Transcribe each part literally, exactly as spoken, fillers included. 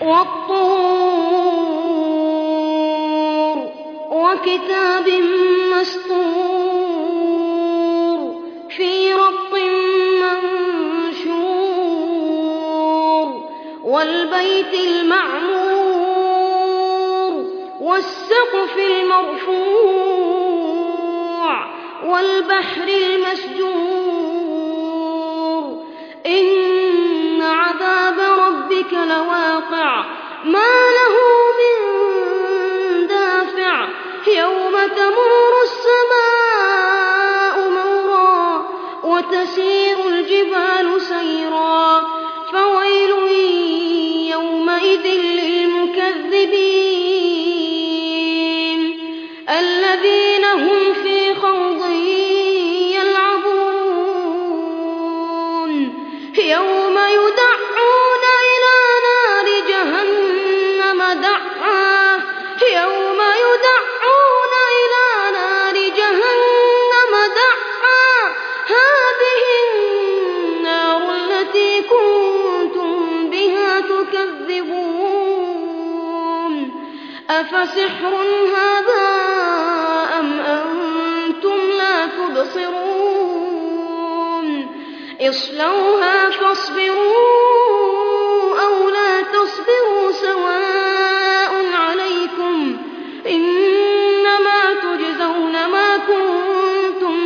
وَالطُّورِ وَكِتَابٍ مَّسْطُورٍ فِي رَقٍّ مَّنشُورٍ وَالْبَيْتِ الْمَعْمُورِ وَالسَّقْفِ الْمَرْفُوعِ وَالْبَحْرِ الْمَسْجُورِ إِنَّ عَذَابَ رَبِّكَ لَوَاقِعٌ مَا لَهُ مِن دَافِعٍ يَوْمَ تَمُورُ السَّمَاءُ مَوْرًا وَتَسِيرُ الْجِبَالُ سَيْرًا فَوَيْلٌ يَوْمَئِذٍ لِّلْمُكَذِّبِينَ الَّذِينَ هُمْ فِي خَوْضٍ يَلْعَبُونَ يَوْمَ يُدَعُّونَ إِلَىٰ نَارِ جَهَنَّمَ دَعًّا يَوْمَ يُدَعُّونَ إِلَىٰ نَارِ جَهَنَّمَ دَعًّا هَٰذِهِ النَّارُ الَّتِي كُنتُم بِهَا تُكَذِّبُونَ أَفَسِحْرٌ هَٰذَا أَمْ أَنتُمْ لَا تُبْصِرُونَ اصْلَوْهَا فَاصْبِرُوا أَوْ لَا تَصْبِرُوا سَوَاءٌ عَلَيْكُمْ إِنَّمَا تُجْزَوْنَ مَا كُنتُمْ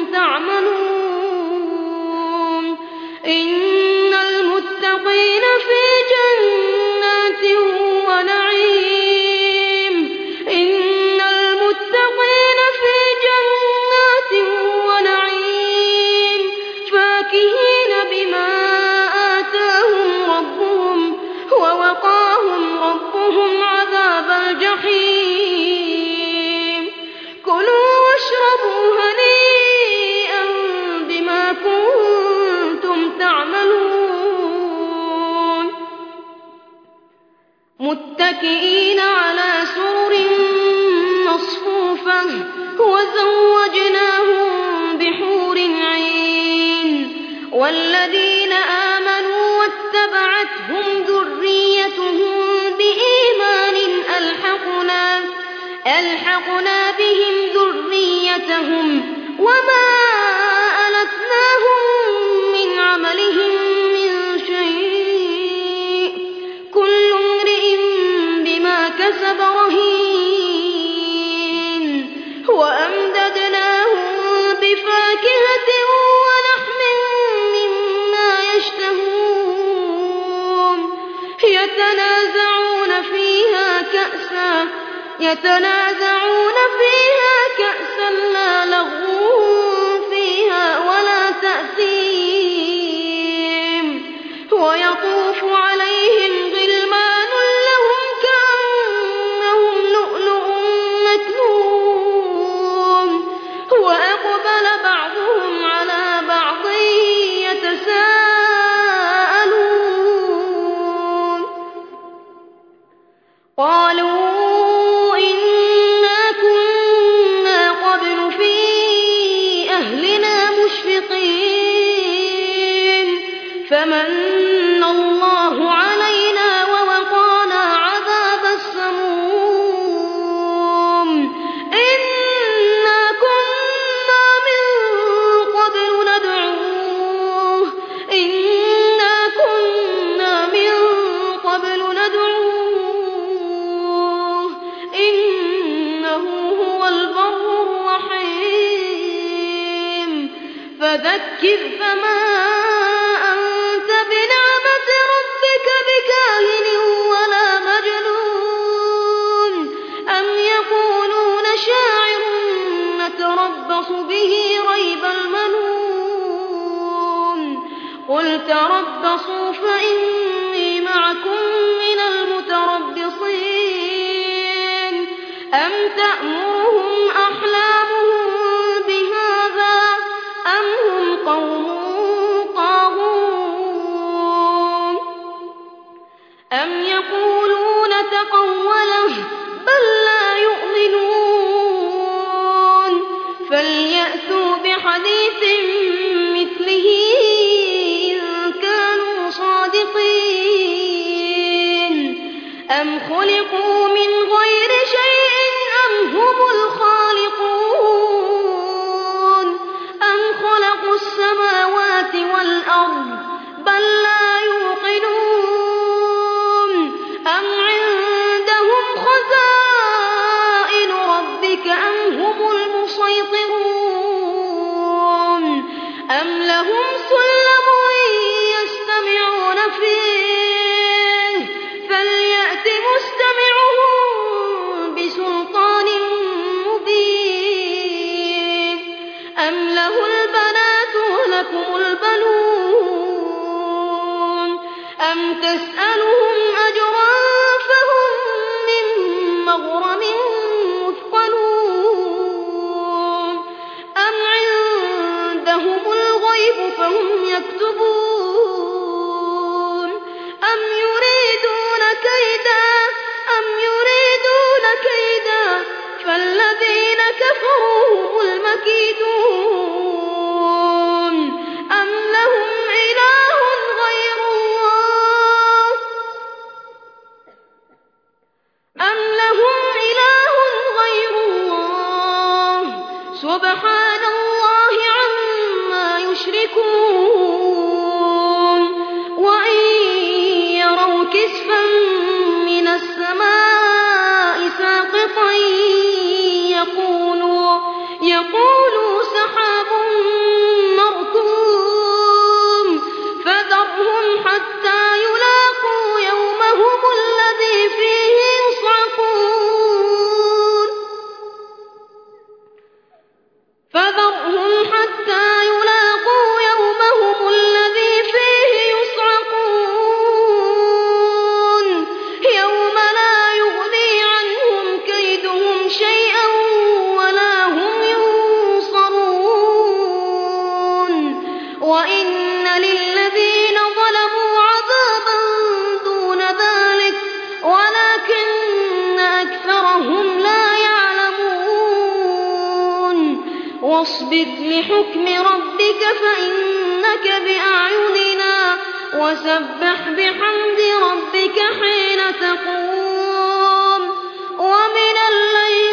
تَعْمَلُونَ إِنَّ الْمُتَّقِينَ فِي جَنَّاتٍ وَنَعِيمٍ إِنَّ الْمُتَّقِينَ في جنات ونعيم فاكهين بما آتاهم ربهم ووقاهم ربهم عذاب الجحيم كلوا واشربوا هنيئا بما كنتم تعملون متكئين على سرر مصفوفة وزوجناهم بحور عين والذين آمنوا واتبعتهم ذريتهم بإيمان ألحقنا ألحقنا بهم ذريتهم وما ألتناهم من عملهم من شيء كل امرئ بما كسب رهين وأمددناهم بفاكهة ولحم مما يشتهون يتنازعون فيها كأسا يتنازعون فيها كأسا لا لغو فيها ولا تأثيم ويطوف عليهم غلمان لهم كأنهم لؤلؤ مكنون وأقبل بعضهم على بعض يتساءلون قالوا إنا كنا قبل في أهلنا مشفقين فمن الله علينا ووقانا عذاب السموم إنا كنا من قبل ندعوه إنا كنا من قبل ندعوه إنه هو البر الرحيم فذكر فما أنت بنعمة ربك بكاهن ولا مجنون أم يقولون شاعر نتربص به ريب المنون قل تربصوا فإني معكم من المتربصين أم تأمرهم أحلامهم بهذا أم هم قوم طاغون أم يقولون تقوله بل لا يؤمنون فليأتوا بحديث مثله إن كانوا صادقين أم خلقوا من غير شيء أم هم الخالقون أم خلقوا السماوات والأرض بل لا يوقنون أم عندهم خزائن ربك أم هم المسيطرون أم لهم سلم يستمعون فيه فليأت مستمعهم بسلطان مبين أم له البنات ولكم البنون أم تسألهم أجرا فهم من مغرم مثقلون أم عندهم الغيب فهم يكتبون أم يريدون كيدا أم يريدون كيدا فالذين كفروا هم المكيدون أم لهم إله غير الله أم لهم إله غير الله سبحان الله عما يشركون وإن يروا كسفا من السماء ساقطا يقولوا يقولوا سحاب مركوم فذرهم حتى يلاقوا يومهم الذي فيه يصعقون فذرهم حتى يلاقوا يومهم الذي فيه يصعقون يوم لا يغني عنهم كيدهم شيئا ولا هم ينصرون وإن للذين ظلموا عذابا دون ذلك ولكن أكثرهم لا يعلمون واصبر لحكم ربك فإنك بأعيننا وسبح بحمد ربك حين تقوم ومن الليل